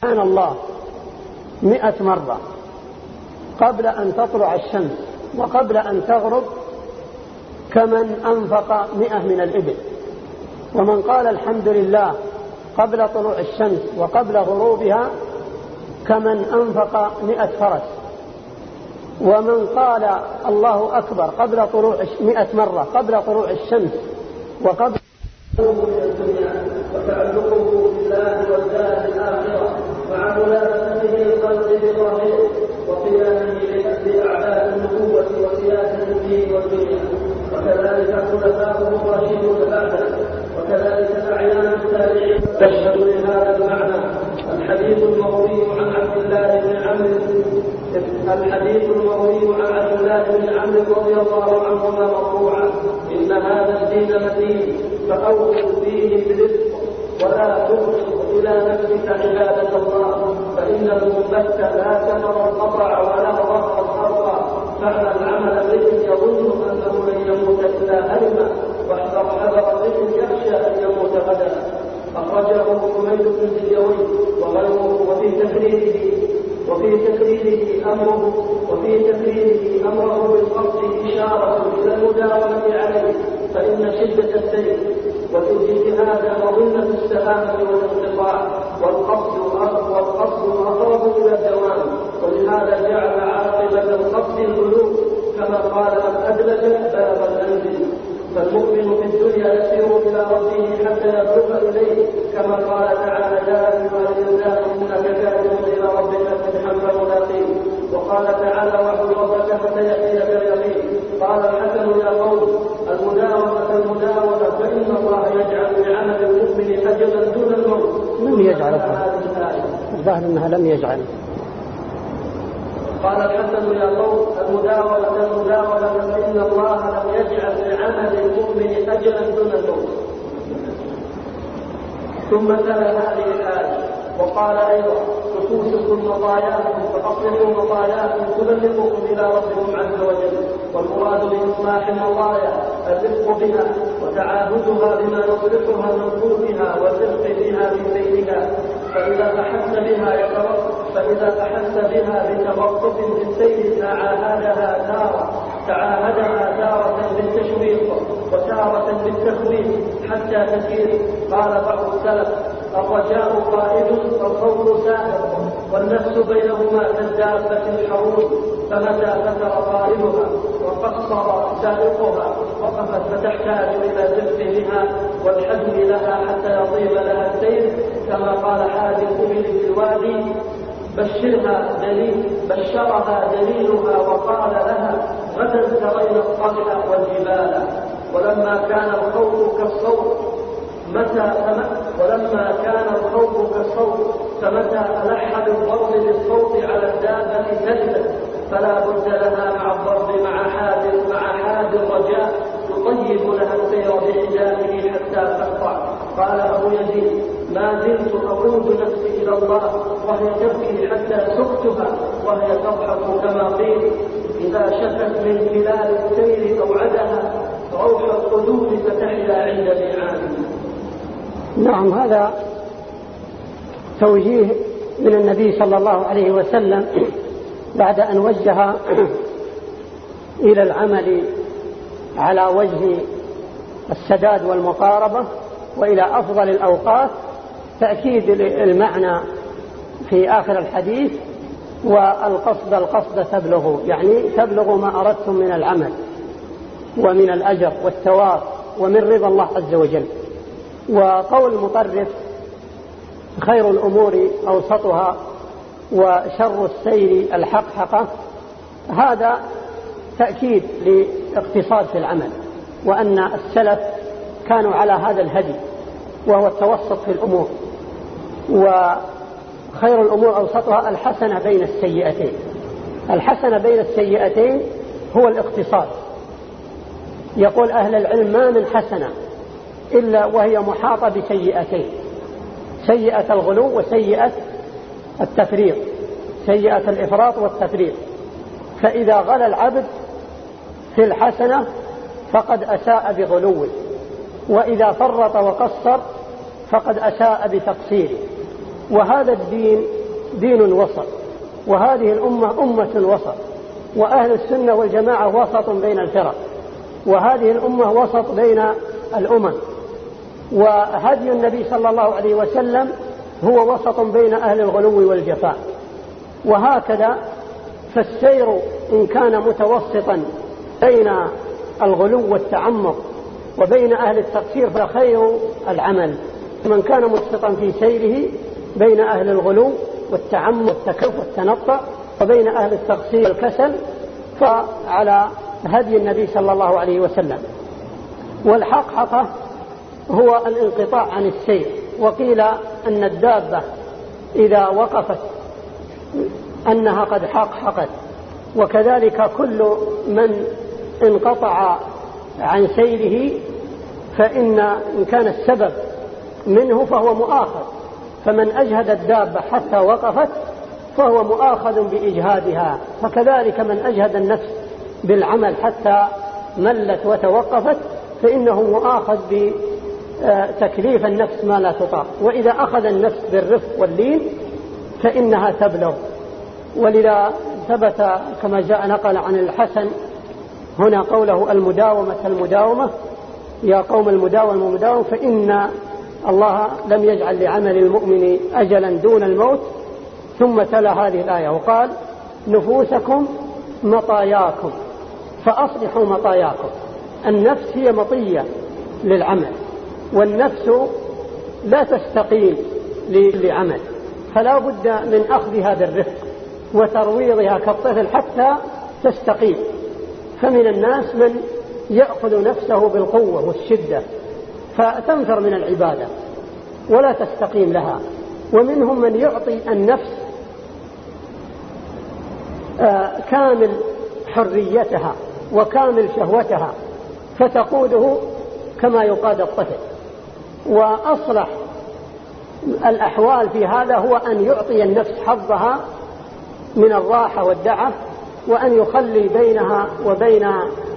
سبحان الله 100 مرة قبل أن تطلع الشمس وقبل أن تغرب كمن أنفق 100 من الإبل. ومن قال الحمد لله قبل طلوع الشمس وقبل غروبها كمن أنفق 100 فرس. ومن قال الله أكبر قبل طلوع 100 مرة قبل طلوع الشمس وقبل وتعلقه بالله والدار الآخرة مع ملابسته الخلق بالرحيم وقيامه بأعداء النبوة وسياسة الدين والدنيا. وكذلك خلفاؤه الراشدون بعده وكذلك أعيان التابعين تشهد لهذا المعنى. الحديث المروي عن عبد الله بن عمرو رضي الله عنهما مرفوعا: إن هذا الدين متين فأوصوا فيه برزق ولا تبغض إلى نفسك عبادة الله، فإن المنبت لا ثمر القطع ولا رفع الخرق. فاعمل عمل امرئ يظن أنه لن يموت إلا هرما، واحذر حذر امرئ يخشى أن يموت غدا. أخرجه حميد بن زيوي وغيره. وفي تكريره أمره بالقصد إشارة إلى المداومة عليه، فإن شدة السير والاجتهاد مظنة السلامة والانقطاع، والقصد أقرب إلى الدوام. ولهذا جعل عاقبة القصد البلوغ، كما قال من أدلج بلغ المنزل. فالمؤمن في الدنيا يسير إلى ربه حتى يبلغ إليه، كما قال تعالى: يا أيها الإنسان إنك كادح إلى ربك فتحا فملاقيه. وقال تعالى: واعبد ربك فتيأتيك اليقين. قال الحسن: يا قوم المداومة فإن الله يجعل لعمل المؤمن أجرا دون الموت. لم يجعلها، الظاهر أنها لم يجعل. قال الحسن: يا قوم المداومة فإن الله لم يجعل لعمل المؤمن أجرا دون الموت. ثم تلا هذه الآية وقال أيضا: نفوسكم مطاياكم فأصلحوا مطاياكم تبلغكم إلى ربكم عز وجل. والمراد بإصلاح المطايا الرفق بها وتعاهدها بما يصلحها من خلقها والرفق بها في سيرها. فإذا أحس بها بتوقف في السير تعاهدها تارة بالتشويق وتارة بالتخويف حتى تسير. قال بعض السلف: الرجاء قائد والخوف سائق، والنفس بينهما كالدابة الحروب، فمتى فتر قائدها وقصر سائقها وقفت فتحتاج إلى الرفق بها والحزم لها حتى يطيب لها السير. كما قال حادي الإبل في الوادي: بشرها دليلها وقال لها: غدا ترين الطلح والجبال. ولما كان الخوف كالصوت فمتى ألح بالضرب بالصوت على الدابة سجدت، فلا بد لها مع الضرب مع حاد الرجاء يطيب لها السير بحجابه حتى تقطع. قال أبو يزيد: ما زلت أقود نفسي إلى الله وهي تبكي حتى سقتها وهي تضحك، كما قيل: إذا شكت من خلال السير أوعدها روح القلوب فتحيا عند ميعاد. نعم، هذا توجيه من النبي صلى الله عليه وسلم بعد أن وجه إلى العمل على وجه السداد والمقاربة وإلى أفضل الأوقات، تأكيد المعنى في آخر الحديث: والقصد تبلغ، يعني تبلغ ما أردتم من العمل ومن الأجر والثواب ومن رضا الله عز وجل. وقول المطرف: خير الأمور أوسطها وشر السير الحقحقة، هذا تأكيد لاقتصاد في العمل، وأن السلف كانوا على هذا الهدي وهو التوسط في الأمور. وخير الأمور أوسطها الحسنة بين السيئتين. الحسنة بين السيئتين هو الاقتصاد. يقول أهل العلم: ما من حسنة إلا وهي محاطة بسيئتين: سيئة الغلو وسيئة التفريط، سيئة الإفراط والتفريط. فإذا غلى العبد في الحسنة فقد أساء بغلوه، وإذا فرط وقصر فقد أساء بتقصيره. وهذا الدين دين وسط، وهذه الأمة أمة وسط، وأهل السنة والجماعة وسط بين الفرق، وهذه الأمة وسط بين الأمم، وهدي النبي صلى الله عليه وسلم هو وسط بين أهل الغلو والجفاء. وهكذا فالسير إن كان متوسطا بين الغلو والتعمق وبين أهل التقصير فخير العمل. من كان متوسطا في سيره بين أهل الغلو والتعمق والتكلف والتنطع وبين أهل التقصير والكسل فعلى هدي النبي صلى الله عليه وسلم. والحقحقة هو الانقطاع عن السير. وقيل أن الدابة إذا وقفت أنها قد حقحقت، وكذلك كل من انقطع عن سيره فإن كان السبب منه فهو مؤاخذ، فمن أجهد الدابة حتى وقفت فهو مؤاخذ بإجهادها، فكذلك من أجهد النفس بالعمل حتى ملت وتوقفت فإنه مؤاخذ بتكليف النفس ما لا تطاق. وإذا أخذ النفس بالرفق واللين فإنها تبلغ. ولذا ثبت كما جاء نقل عن الحسن هنا قوله المداومة يا قوم المداوم فإن الله لم يجعل لعمل المؤمن أجلا دون الموت. ثم تلا هذه الآية وقال نفوسكم مطاياكم فأصلحوا مطاياكم. النفس هي مطية للعمل، والنفس لا تستقيم لعمل، فلا بد من أخذها بالرفق وترويضها كالطفل حتى تستقيم. فمن الناس من يأخذ نفسه بالقوة والشدة فتنفر من العبادة ولا تستقيم لها، ومنهم من يعطي النفس كامل حريتها وكامل شهوتها فتقوده كما يقاد الطفل. وأصلح الأحوال في هذا هو أن يعطي النفس حظها من الراحة والدعة، وأن يخلي بينها وبين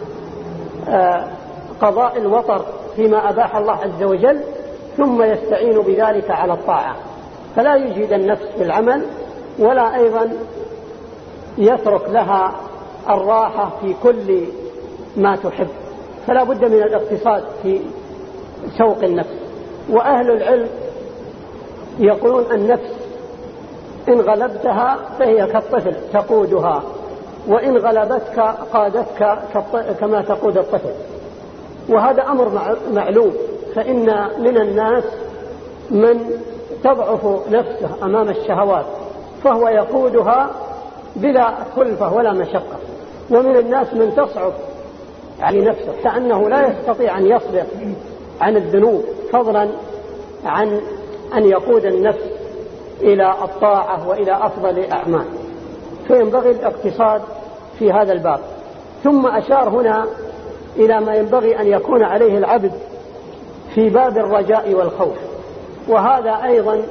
قضاء الوطر فيما أباح الله عز وجل، ثم يستعين بذلك على الطاعة، فلا يجهد النفس في العمل ولا أيضا يترك لها الراحة في كل ما تحب، فلا بد من الاقتصاد في سوق النفس. وأهل العلم يقولون النفس إن غلبتها فهي كالطفل تقودها، وإن غلبتك قادتك كما تقود الطفل. وهذا أمر معلوم، فإن من الناس من تضعف نفسه أمام الشهوات فهو يقودها بلا كلفة ولا مشقة، ومن الناس من تصعب على نفسه كأنه لا يستطيع أن يصبر عن الذنوب فضلا عن أن يقود النفس إلى الطاعة وإلى أفضل الأعمال، فينبغي الاقتصاد في هذا الباب. ثم أشار هنا إلى ما ينبغي أن يكون عليه العبد في باب الرجاء والخوف، وهذا أيضا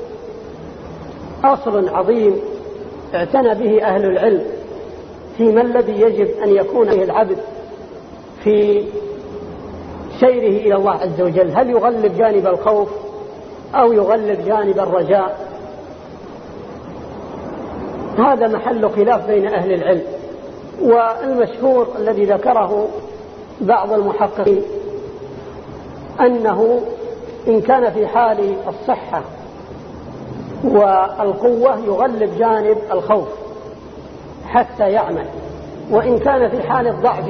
أصل عظيم اعتنى به أهل العلم فيما الذي يجب أن يكون عليه العبد في سيره إلى الله عز وجل، هل يغلب جانب الخوف أو يغلب جانب الرجاء؟ هذا محل خلاف بين أهل العلم. والمشهور الذي ذكره بعض المحققين أنه إن كان في حال الصحة والقوة يغلب جانب الخوف حتى يعمل، وإن كان في حال الضعف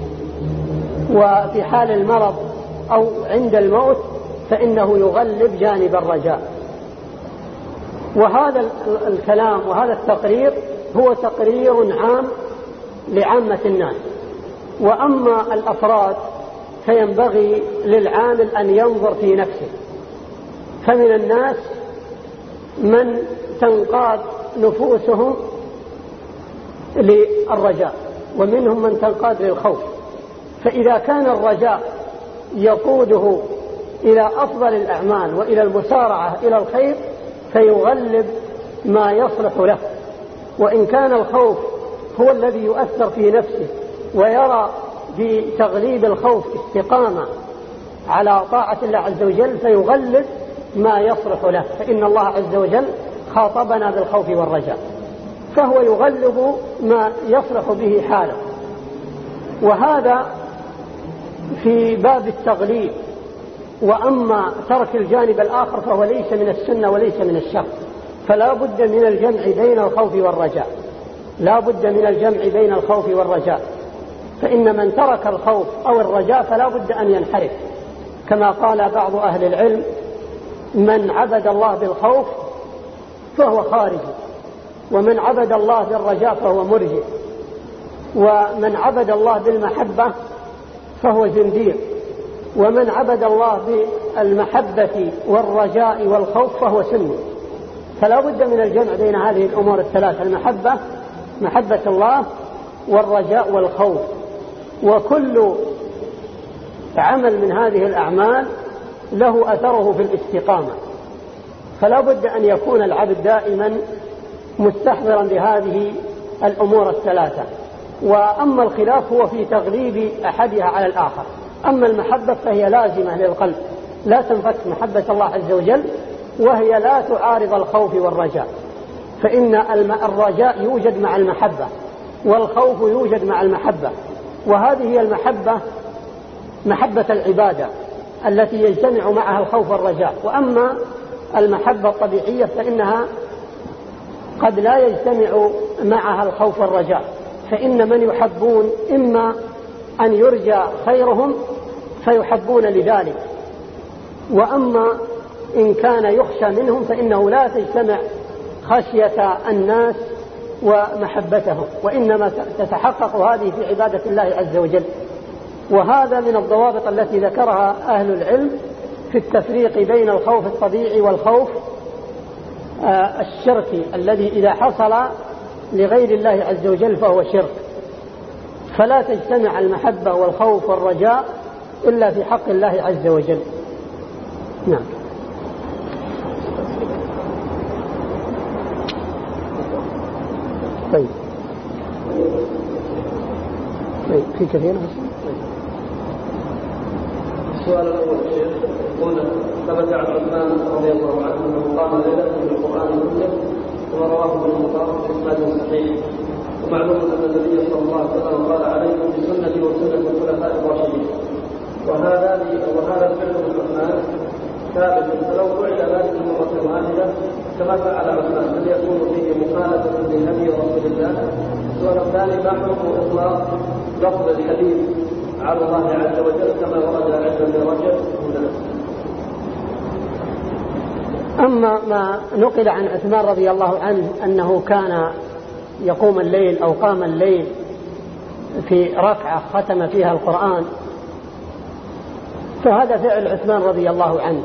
وفي حال المرض أو عند الموت فإنه يغلب جانب الرجاء. وهذا الكلام وهذا التقرير هو تقرير عام لعامة الناس، وأما الأفراد فينبغي للعامل أن ينظر في نفسه. فمن الناس من تنقاد نفوسهم للرجاء، ومنهم من تنقاد للخوف، فإذا كان الرجاء يقوده إلى أفضل الأعمال وإلى المسارعة إلى الخير فيغلب ما يصلح له، وإن كان الخوف هو الذي يؤثر في نفسه ويرى بتغليب الخوف استقامة على طاعة الله عز وجل فيغلب ما يصلح له، فإن الله عز وجل خاطبنا بالخوف والرجاء، فهو يغلب ما يصلح به حاله. وهذا في باب التغليب. وأما ترك الجانب الآخر فهو ليس من السنة وليس من الشرع، فلا بد من الجمع بين الخوف والرجاء، لا بد من الجمع بين الخوف والرجاء. فإن من ترك الخوف أو الرجاء فلا بد أن ينحرف، كما قال بعض أهل العلم: من عبد الله بالخوف فهو خارجي، ومن عبد الله بالرجاء فهو مرجئ، ومن عبد الله بالمحبة فهو زنديق، ومن عبد الله بالمحبة والرجاء والخوف فهو سني. فلا بد من الجمع بين هذه الأمور الثلاثة: المحبة، محبة الله، والرجاء والخوف. وكل عمل من هذه الأعمال له أثره في الاستقامة، فلا بد أن يكون العبد دائما مستحضرا بهذه الأمور الثلاثة. وأما الخلاف هو في تغليب أحدها على الآخر. أما المحبة فهي لازمة للقلب، لا تنفك محبة الله عز وجل، وهي لا تعارض الخوف والرجاء، فإن الرجاء يوجد مع المحبة، والخوف يوجد مع المحبة، وهذه هي المحبة، محبة العبادة التي يجتمع معها الخوف والرجاء. وأما المحبة الطبيعية فإنها قد لا يجتمع معها الخوف والرجاء، فإن من يحبون إما أن يرجى خيرهم فيحبون لذلك، وأما إن كان يخشى منهم فإنه لا تجتمع خشية الناس ومحبتهم، وإنما تتحقق هذه في عبادة الله عز وجل. وهذا من الضوابط التي ذكرها أهل العلم في التفريق بين الخوف الطبيعي والخوف الشركي الذي إذا حصل لغير الله عز وجل فهو شرك. فلا تجتمع المحبة والخوف والرجاء إلا في حق الله عز وجل. نعم. طيب في كثير. السؤال الأول شيخ يقول: ثبت عن عثمان رضي الله عنه أنه قام ليلة بالقرآن كله ثم رواه ابن المبارك بإسناد صحيح. ومعلوم أن النبي صلى الله عليه وسلم قال: عليكم بسنتي وسنة الخلفاء الراشدين. وهذا الفعل من عثمان ثابت، فلو فعل ذلك مرة واحدة كما فعل عثمان هل يكون فيه مخالفة للنبي رسول الله؟ السؤال الثاني: ما حكم إطلاق لفظ الحديث على الله عز وجل كما ورد عند ابن رجب هنا؟ أما ما نقل عن عثمان رضي الله عنه أنه كان يقوم الليل أو قام الليل في ركعة ختم فيها القرآن، فهذا فعل عثمان رضي الله عنه.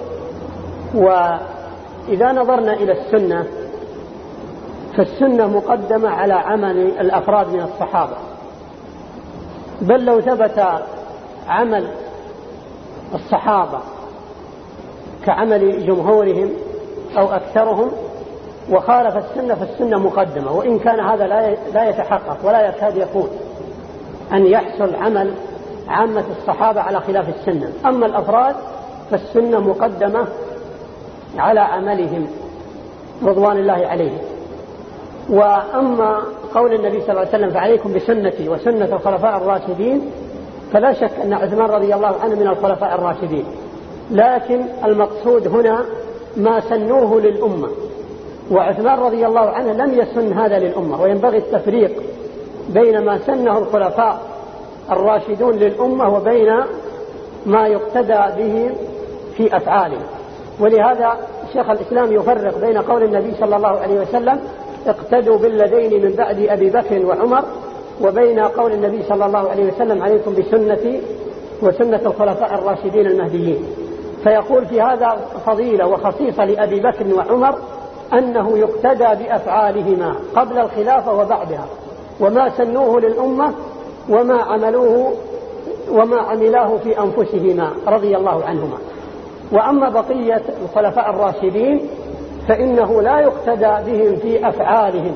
وإذا نظرنا إلى السنة فالسنة مقدمة على عمل الأفراد من الصحابة، بل لو ثبت عمل الصحابة كعمل جمهورهم أو أكثرهم وخالف السنة فالسنة مقدمة، وإن كان هذا لا يتحقق ولا يكاد يكون أن يحصل عمل عامة الصحابة على خلاف السنة. أما الأفراد فالسنة مقدمة على عملهم رضوان الله عليهم. وأما قول النبي صلى الله عليه وسلم: فعليكم بسنتي وسنة الخلفاء الراشدين، فلا شك أن عثمان رضي الله عنه من الخلفاء الراشدين، لكن المقصود هنا ما سنوه للأمة، وعثمان رضي الله عنه لم يسن هذا للأمة. وينبغي التفريق بين ما سنه الخلفاء الراشدون للأمة وبين ما يقتدى به في أفعاله. ولهذا شيخ الإسلام يفرق بين قول النبي صلى الله عليه وسلم: اقتدوا بالذين من بعد أبي بكر وعمر، وبين قول النبي صلى الله عليه وسلم: عليكم بسنتي وسنة الخلفاء الراشدين المهديين. فيقول في هذا فضيلة وخصيصة لأبي بكر وعمر أنه يقتدى بأفعالهما قبل الخلافة وبعدها، وما سنوه للأمة وما عملاه في أنفسهما رضي الله عنهما. وأما بقية الخلفاء الراشدين فإنه لا يقتدى بهم في أفعالهم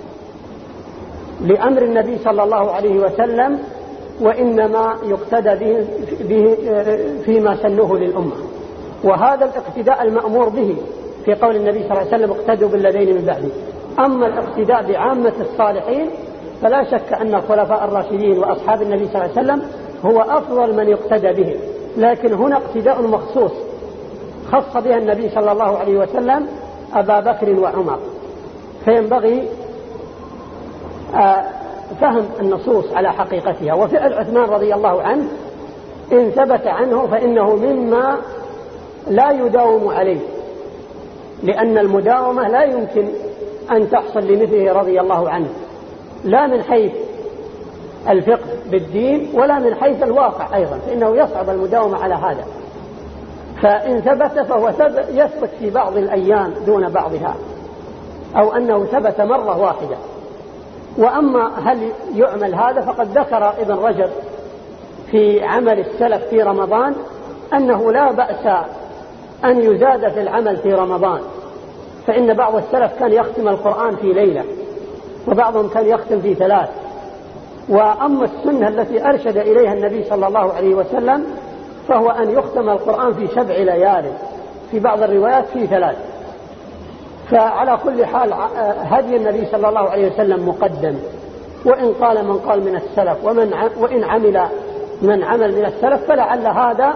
لأمر النبي صلى الله عليه وسلم، وإنما يقتدى به فيما سنوه للأمة. وهذا الاقتداء المأمور به في قول النبي صلى الله عليه وسلم اقتدوا بالذين من بعدي. أما الاقتداء بعامة الصالحين فلا شك أن الخلفاء الراشدين وأصحاب النبي صلى الله عليه وسلم هو أفضل من يقتدى به، لكن هنا اقتداء مخصوص خص بها النبي صلى الله عليه وسلم أبا بكر وعمر، فينبغي فهم النصوص على حقيقتها. وفعل عثمان رضي الله عنه إن ثبت عنه فإنه مما لا يداوم عليه، لأن المداومة لا يمكن أن تحصل لمثله رضي الله عنه، لا من حيث الفقه بالدين ولا من حيث الواقع أيضا، فإنه يصعب المداومة على هذا. فإن ثبت فهو يثبت في بعض الأيام دون بعضها، أو أنه ثبت مرة واحدة. وأما هل يعمل هذا فقد ذكر ابن رجب في عمل السلف في رمضان أنه لا بأس أن يزاد في العمل في رمضان، فإن بعض السلف كان يختم القرآن في ليلة، وبعضهم كان يختم في 3. وأما السنة التي أرشد إليها النبي صلى الله عليه وسلم فهو أن يختم القرآن في 7 ليال، في بعض الروايات في 3. فعلى كل حال هدي النبي صلى الله عليه وسلم مقدم، وإن قال من قال من السلف وإن عمل من عمل من السلف فلعل هذا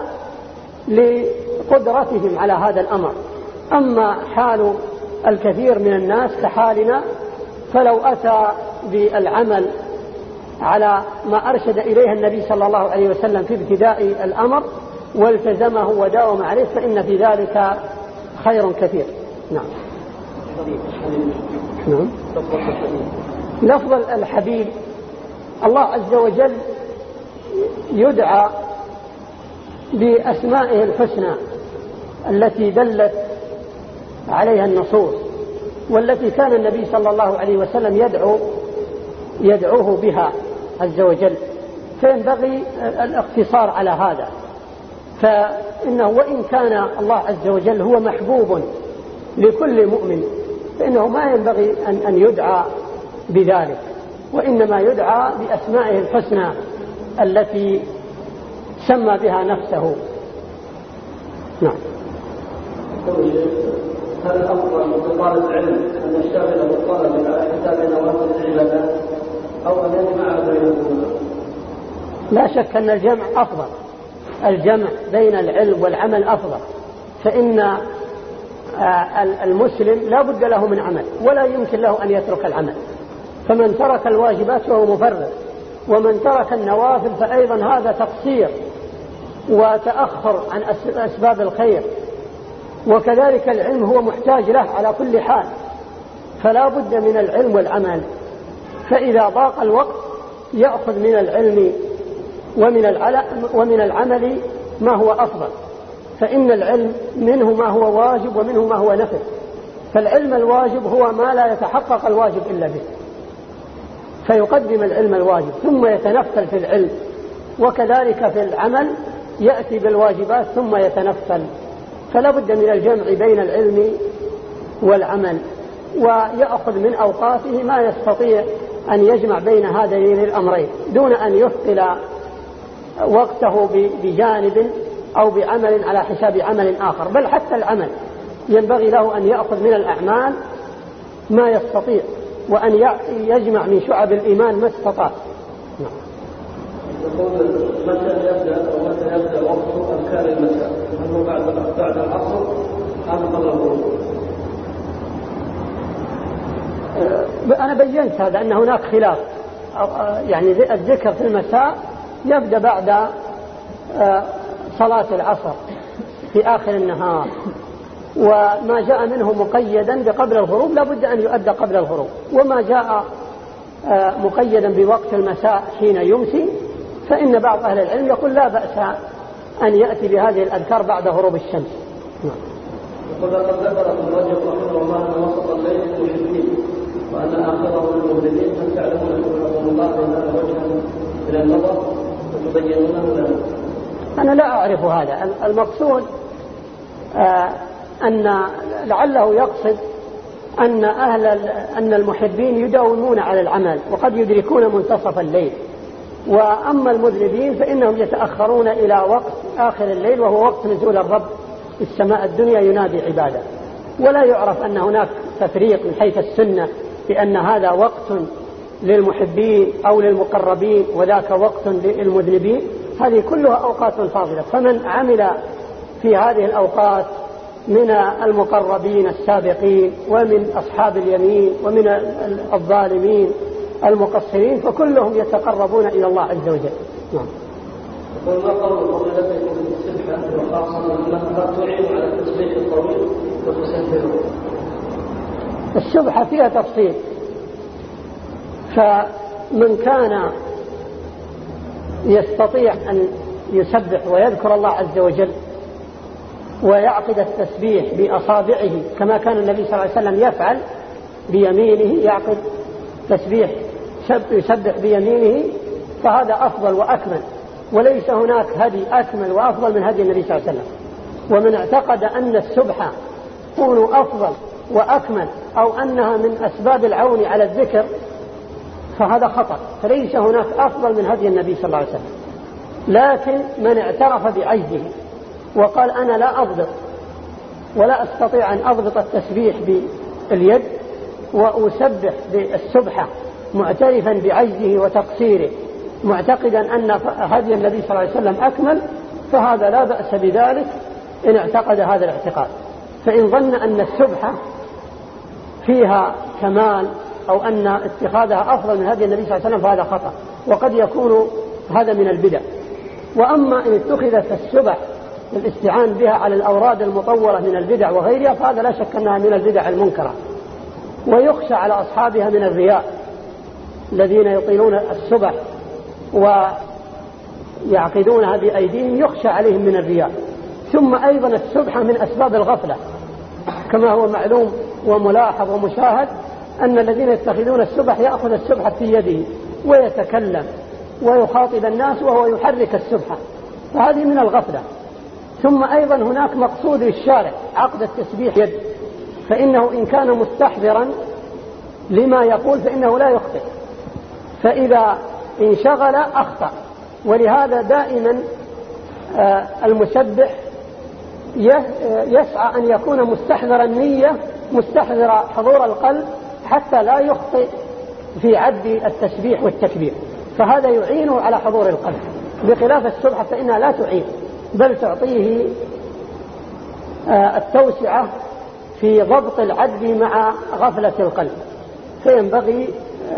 لقدرتهم على هذا الأمر. أما حال الكثير من الناس كحالنا فلو أتى بالعمل على ما أرشد إليه النبي صلى الله عليه وسلم في ابتداء الأمر والتزمه وداوم عليه فإن في ذلك خير كثير. نعم. نعم. لفظ الحبيب الله عز وجل يدعى بأسمائه الحسنى التي دلت عليها النصوص، والتي كان النبي صلى الله عليه وسلم يدعوه بها عز وجل، فينبغي الاقتصار على هذا. فإنه وإن كان الله عز وجل هو محبوب لكل مؤمن فإنه ما ينبغي أن يدعى بذلك، وإنما يدعى بأسمائه الحسنى التي سمى بها نفسه. نعم. هل الأفضل لطالب العلم أن يشتغل بالطلب على حساب نوافل العبادات أو أن يجمع بينهما؟ لا شك أن الجمع أفضل، الجمع بين العلم والعمل أفضل، فإن المسلم لا بد له من عمل ولا يمكن له أن يترك العمل، فمن ترك الواجبات فهو مفرط، ومن ترك النوافل فأيضا هذا تقصير وتأخر عن أسباب الخير. وكذلك العلم هو محتاج له على كل حال، فلا بد من العلم والعمل. فإذا ضاق الوقت يأخذ من العلم ومن العمل ما هو أفضل، فإن العلم منه ما هو واجب ومنه ما هو نفل. فالعلم الواجب هو ما لا يتحقق الواجب إلا به، فيقدم العلم الواجب ثم يتنفل في العلم، وكذلك في العمل يأتي بالواجبات ثم يتنفل. فلا بد من الجمع بين العلم والعمل، ويأخذ من أوقاته ما يستطيع أن يجمع بين هذين الأمرين دون أن يثقل وقته بجانب أو بعمل على حساب عمل آخر. بل حتى العمل ينبغي له أن يأخذ من الأعمال ما يستطيع، وأن يجمع من شعب الإيمان ما استطاع. يقول متى يبدأ وقت أذكار المساء؟ هل هو بعد العصر أم قبل الغروب؟ أنا بينت هذا أن هناك خلاف، يعني الذكر في المساء يبدأ بعد صلاة العصر في آخر النهار، وما جاء منه مقيدا بقبل الغروب لا بد أن يؤدى قبل الغروب، وما جاء مقيدا بوقت المساء حين يمسي فإن بعض أهل العلم يقول لا بأس أن يأتي بهذه الأذكار بعد غروب الشمس. وقد ذكر ابن رجب رحمه الله أن وسط الليل للمحبين وأن آخره للمغربين، هل تعلمون شكركم الله لنا وجها إلى النظر وتبينونه لنا؟ أنا لا أعرف هذا. المقصود أن لعله يقصد أن المحبين يداومون على العمل وقد يدركون منتصف الليل، وأما المذنبين فإنهم يتأخرون إلى وقت آخر الليل وهو وقت نزول الرب في السماء الدنيا ينادي عباده، ولا يعرف أن هناك تفريق من حيث السنة بأن هذا وقت للمحبين أو للمقربين وذاك وقت للمذنبين. هذه كلها أوقات فاضلة، فمن عمل في هذه الأوقات من المقربين السابقين ومن أصحاب اليمين ومن الظالمين المقصرين فكلهم يتقربون إلى الله عز وجل. نعم. وما قول فضيلتكم بالسبحة وخاصة أنها تعين على التسبيح الطويل وتسهله؟ السبحة فيها تفصيل، فمن كان يستطيع أن يسبح ويذكر الله عز وجل ويعقد التسبيح بأصابعه كما كان النبي صلى الله عليه وسلم يفعل بيمينه، يعقد تسبيح يسبح بيمينه، فهذا أفضل وأكمل، وليس هناك هدي أكمل وأفضل من هدي النبي صلى الله عليه وسلم. ومن اعتقد أن السبحة تكون أفضل وأكمل أو أنها من أسباب العون على الذكر فهذا خطأ، فليس هناك أفضل من هدي النبي صلى الله عليه وسلم. لكن من اعترف بعجزه وقال أنا لا أضبط ولا أستطيع أن أضبط التسبيح باليد وأسبح بالسبحة معترفا بعجزه وتقصيره معتقدا أن هدي النبي صلى الله عليه وسلم أكمل، فهذا لا بأس بذلك إن اعتقد هذا الاعتقاد. فإن ظن أن السبحة فيها كمال أو أن اتخاذها أفضل من هدي النبي صلى الله عليه وسلم فهذا خطأ، وقد يكون هذا من البدع. وأما إن اتخذت السبح للاستعان بها على الأوراد المطورة من البدع وغيرها فهذا لا شك أنها من البدع المنكرة، ويخشى على أصحابها من الرياء الذين يطيلون السبح ويعقدونها بأيديهم، يخشى عليهم من الرياء. ثم أيضا السبحة من أسباب الغفلة، كما هو معلوم وملاحظ ومشاهد أن الذين يتخذون السبح يأخذ السبحة في يده ويتكلم ويخاطب الناس وهو يحرك السبحة، فهذه من الغفلة. ثم أيضا هناك مقصود الشارع عقد التسبيح يد، فإنه إن كان مستحضرا لما يقول فإنه لا يخطئ، فإذا انشغل أخطأ. ولهذا دائما المسبح يسعى أن يكون مستحضر النية مستحضر حضور القلب حتى لا يخطئ في عد التسبيح والتكبير، فهذا يعينه على حضور القلب، بخلاف السبحة فإنها لا تعين بل تعطيه التوسعة في ضبط العد مع غفلة القلب. فينبغي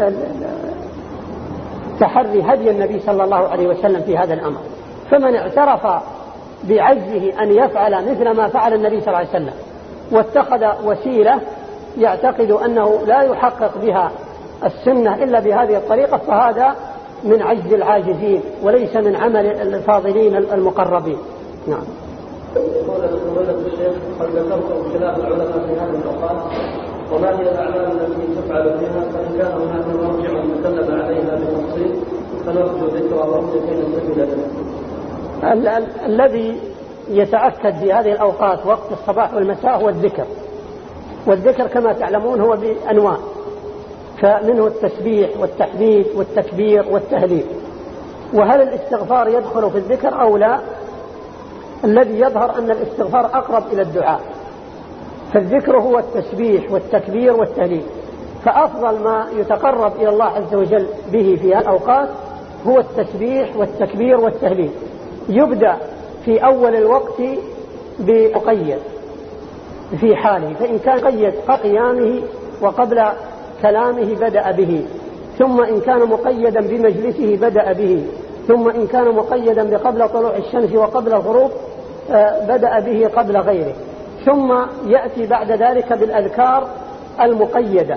تحري هدي النبي صلى الله عليه وسلم في هذا الأمر. فمن اعترف بعجزه أن يفعل مثل ما فعل النبي صلى الله عليه وسلم واتخذ وسيلة يعتقد أنه لا يحقق بها السنة إلا بهذه الطريقة فهذا من عجز العاجزين وليس من عمل الفاضلين المقربين. نعم. يقول الشيخ قد ذكرت خلاف العلماء في هذه الأوقات، وما هي الأعمال التي تفعل بها؟ فإن كان هناك مرجع مكلف عليها بالتفصيل فنرجو ذكره لكي نستفيد منه. الذي يتأكد في هذه الأوقات وقت الصباح والمساء هو الذكر، والذكر كما تعلمون هو بأنواع، فمنه التسبيح والتحميد والتكبير والتهليل. وهل الاستغفار يدخل في الذكر أو لا؟ الذي يظهر أن الاستغفار أقرب إلى الدعاء، فالذكر هو التسبيح والتكبير والتهليل، فأفضل ما يتقرب إلى الله عز وجل به في هذه الأوقات هو التسبيح والتكبير والتهليل. يبدأ في أول الوقت بمقيد في حاله، فإن كان قيد قيامه وقبل كلامه بدأ به، ثم إن كان مقيدا بمجلسه بدأ به، ثم إن كان مقيدا بقبل طلوع الشمس وقبل الغروب بدأ به قبل غيره، ثم يأتي بعد ذلك بالأذكار المقيدة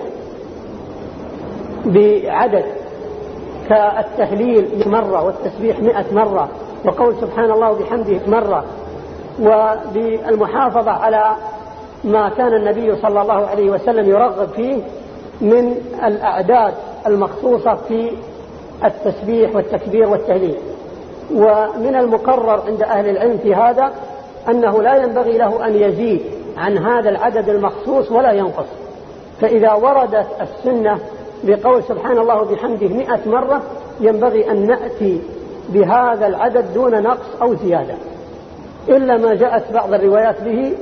بعدد كالتهليل 100 مرة والتسبيح 100 مرة وقول سبحان الله وبحمده مرة، وبالمحافظة على ما كان النبي صلى الله عليه وسلم يرغب فيه من الأعداد المخصوصة في التسبيح والتكبير والتهليل. ومن المقرر عند أهل العلم في هذا أنه لا ينبغي له أن يزيد عن هذا العدد المخصوص ولا ينقص، فإذا وردت السنة بقول سبحان الله وبحمده 100 مرة ينبغي أن نأتي بهذا العدد دون نقص أو زيادة. إلا ما جاءت بعض الروايات به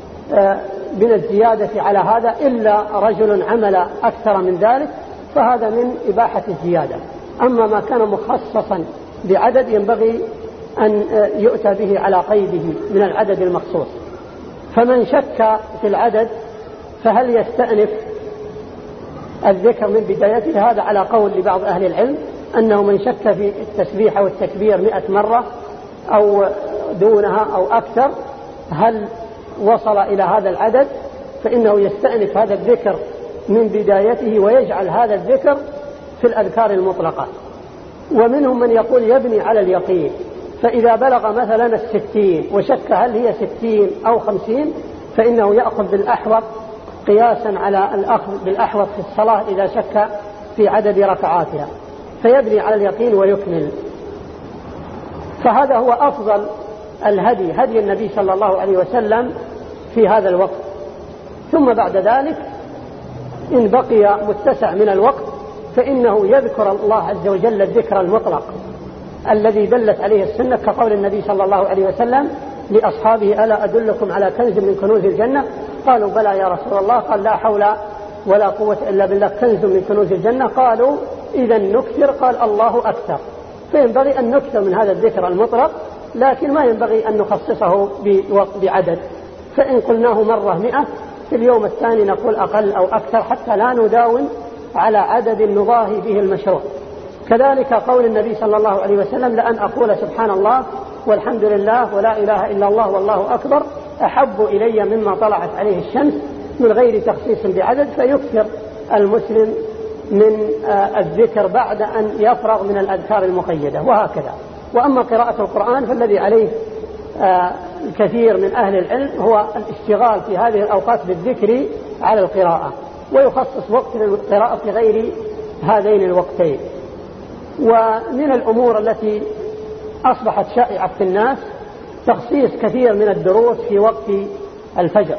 من الزيادة على هذا، إلا رجل عمل أكثر من ذلك، فهذا من إباحة الزيادة. أما ما كان مخصصا بعدد ينبغي أن يؤتى به على قيده من العدد المخصوص. فمن شك في العدد فهل يستأنف الذكر من بدايته؟ هذا على قول لبعض أهل العلم أنه من شك في التسبيح والتكبير 100 مرة أو دونها أو أكثر هل وصل إلى هذا العدد، فإنه يستأنف هذا الذكر من بدايته ويجعل هذا الذكر في الأذكار المطلقة. ومنهم من يقول يبني على اليقين، فإذا بلغ مثلا 60 وشك هل هي 60 أو 50 فإنه يأخذ بالأحوط قياسا على الأخذ بالأحوط في الصلاة إذا شك في عدد ركعاتها، فيبني على اليقين ويكمل. فهذا هو أفضل الهدي، هدي النبي صلى الله عليه وسلم في هذا الوقت. ثم بعد ذلك إن بقي متسع من الوقت فإنه يذكر الله عز وجل الذكر المطلق الذي دلت عليه السنة، كقول النبي صلى الله عليه وسلم لأصحابه ألا أدلكم على كنز من كنوز الجنة؟ قالوا بلى يا رسول الله. قال لا حول ولا قوة إلا بالله، كنز من كنوز الجنة. قالوا إذا نكثر. قال الله أكثر. فينبغي أن نكثر من هذا الذكر المطلق، لكن ما ينبغي أن نخصصه بعدد. فإن قلناه مرة 100 في اليوم الثاني نقول أقل أو أكثر، حتى لا نداوم على عدد نضاهي به المشروع. كذلك قول النبي صلى الله عليه وسلم لأن أقول سبحان الله والحمد لله ولا إله إلا الله والله أكبر أحب إلي مما طلعت عليه الشمس، من غير تخصيص بعدد. فيكثر المسلم من الذكر بعد أن يفرغ من الأذكار المقيدة، وهكذا. وأما قراءة القرآن فالذي عليه الكثير من أهل العلم هو الاشتغال في هذه الأوقات بالذكر على القراءة، ويخصص وقت للقراءة في غير هذين الوقتين. ومن الأمور التي أصبحت شائعة في الناس تخصيص كثير من الدروس في وقت الفجر،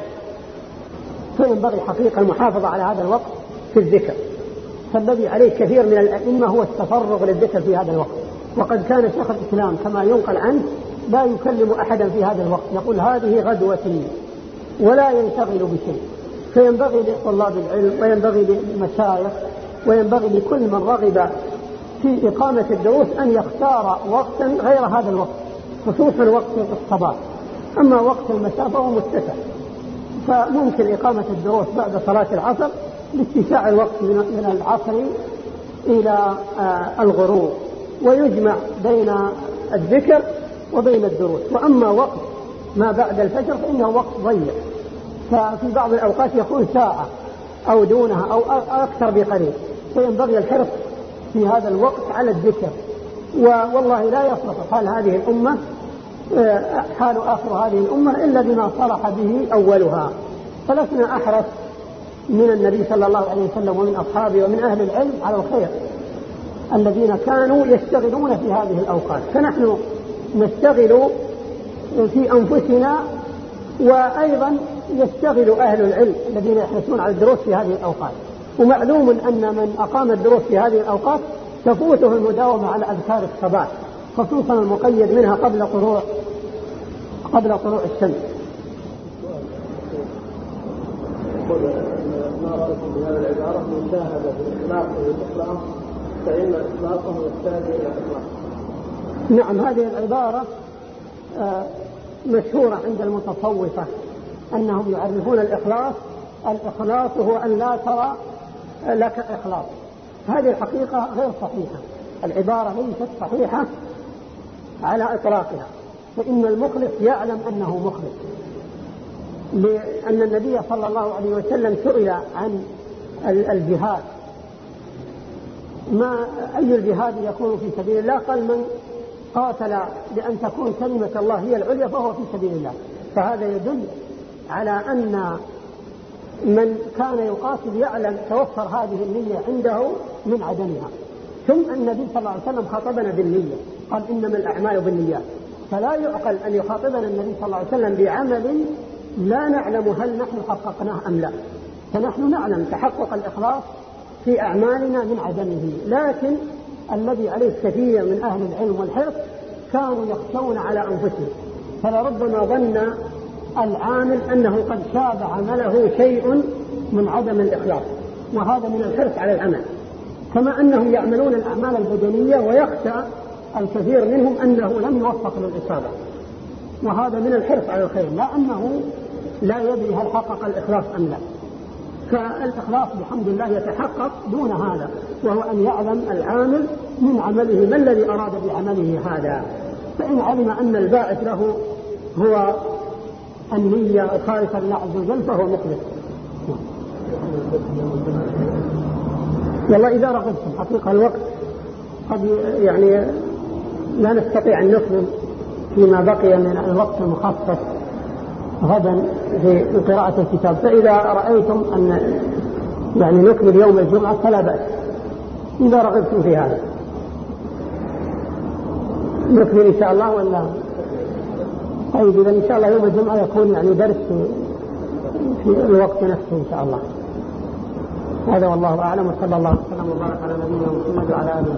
فينبغي حقيقة المحافظة على هذا الوقت في الذكر. فالذي عليه كثير من الأئمة هو التفرغ للذكر في هذا الوقت. وقد كان شيخ الإسلام كما ينقل عنه لا يكلم أحدا في هذا الوقت، يقول هذه غدوتي، ولا ينشغل بشيء. فينبغي لطلاب العلم وينبغي للمشايخ وينبغي لكل من رغب في إقامة الدروس أن يختار وقتا غير هذا الوقت، خصوصا وقت الصباح. أما وقت المساء فهو متسع، فممكن إقامة الدروس بعد صلاة العصر لاتساع الوقت من العصر إلى الغروب، ويجمع بين الذكر وبين الدروس. وأما وقت ما بعد الفجر فإنه وقت ضيق، ففي بعض الأوقات يكون ساعة أو دونها أو أكثر بقليل، فينبغي الحرص في هذا الوقت على الذكر. والله لا يصلح حال هذه الأمة حال آخر هذه الأمة إلا بما صلح به أولها. فلسنا أحرص من النبي صلى الله عليه وسلم ومن أصحابه ومن أهل العلم على الخير الذين كانوا يشتغلون في هذه الأوقات، فنحن نشتغل في أنفسنا، وأيضا يشتغل أهل العلم الذين يحرصون على الدروس في هذه الأوقات. ومعلوم أن من أقام الدروس في هذه الأوقات تفوته المداومة على أذكار الصباح، خصوصا المقيد منها قبل طلوع الشمس. ما رأيكم بهذه العبارة؟ من شاهد بالإخلاص والإخلاص فإن إخلاصه يحتاج إلى إخلاص. نعم، هذه العبارة مشهورة عند المتصوفة أنهم يعرفون الإخلاص هو أن لا ترى لك إخلاص. هذه الحقيقة غير صحيحة، العبارة ليست صحيحة على إطلاقها، فإن المخلص يعلم أنه مخلص، لأن النبي صلى الله عليه وسلم سئل عن الجهاد، ما أي الجهاد يكون في سبيل الله؟ قال من قاتل لأن تكون كلمة الله هي العليا فهو في سبيل الله. فهذا يدل على أن من كان يقاتل يعلم توفر هذه النية عنده من عدمها. ثم النبي صلى الله عليه وسلم خاطبنا بالنية، قال إنما الأعمال بالنيات، فلا يعقل أن يخاطبنا النبي صلى الله عليه وسلم بعمل لا نعلم هل نحن حققناه أم لا. فنحن نعلم تحقق الإخلاص في أعمالنا من عدمه، لكن الذي عليه كثير من أهل العلم والحرص كانوا يخشون على أنفسهم فلربما ظن العامل أنه قد شاب عمله شيء من عدم الإخلاص، وهذا من الحرص على العمل، كما أنهم يعملون الأعمال البدنية ويخشى الكثير منهم أنه لم يوفق للإصابة، وهذا من الحرص على الخير، لا أنه لا يدري هل حقق الإخلاص أم لا. فالإخلاص بحمد الله يتحقق دون هذا، وهو أن يعلم العامل من عمله ما الذي أراد بعمله هذا، فإن علم أن الباعث له هو النية الخالصة لله عز وجل فهو مخلص. والله إذا رغبتم حقيقة الوقت قد يعني لا نستطيع أن نكمل فيما بقي من الوقت المخصص غدا في قراءة الكتاب، فإذا رأيتم أن يعني نكمل يوم الجمعة فلا بأس، إذا رغبتم في هذا نكمل إن شاء الله. ولا طيب إذا إن شاء الله يوم الجمعة يكون يعني درس في الوقت نفسه إن شاء الله. هذا والله أعلم، وصلى الله وسلم وبارك على نبينا محمد وعلى آله.